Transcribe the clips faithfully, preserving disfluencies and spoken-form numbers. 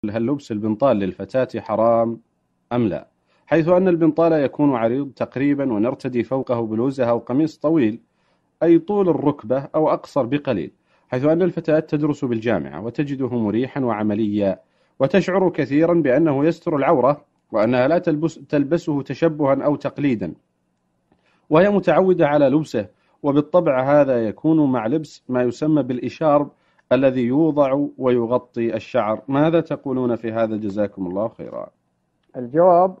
هل لبس البنطال للفتاة حرام أم لا؟ حيث أن البنطال يكون عريض تقريبا ونرتدي فوقه بلوزة أو قميص طويل أي طول الركبة أو أقصر بقليل، حيث أن الفتاة تدرس بالجامعة وتجده مريحا وعمليا وتشعر كثيرا بأنه يستر العورة وأنها لا تلبس تلبسه تشبها أو تقليدا، وهي متعودة على لبسه، وبالطبع هذا يكون مع لبس ما يسمى بالإشارب الذي يوضع ويغطي الشعر. ماذا تقولون في هذا؟ جزاكم الله خيرا. الجواب: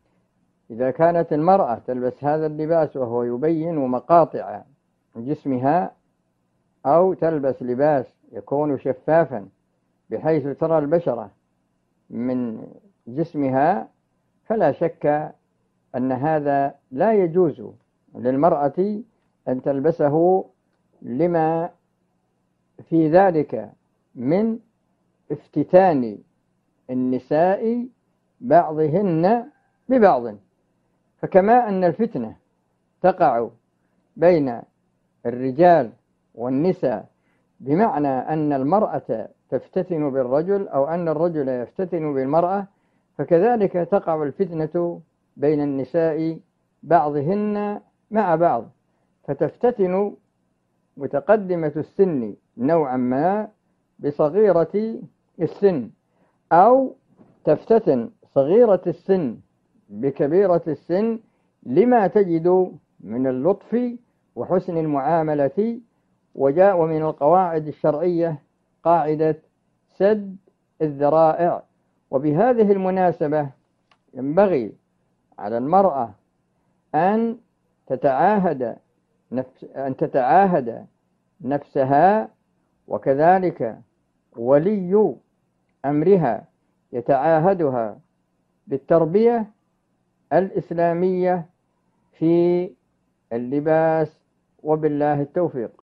إذا كانت المرأة تلبس هذا اللباس وهو يبين مقاطع جسمها، أو تلبس لباس يكون شفافا بحيث ترى البشرة من جسمها، فلا شك أن هذا لا يجوز للمرأة أن تلبسه، لما في ذلك من افتتان النساء بعضهن ببعض. فكما أن الفتنة تقع بين الرجال والنساء بمعنى أن المرأة تفتتن بالرجل أو أن الرجل يفتتن بالمرأة، فكذلك تقع الفتنة بين النساء بعضهن مع بعض، فتفتتن متقدمة السن نوعا ما بصغيرة السن، أو تفتتن صغيرة السن بكبيرة السن، لما تجد من اللطف وحسن المعاملة. وجاء من القواعد الشرعية قاعدة سد الذرائع. وبهذه المناسبة ينبغي على المرأة أن تتعاهد نفس أن تتعاهد نفسها، وكذلك ولي أمرها يتعاهدها بالتربية الإسلامية في اللباس، وبالله التوفيق.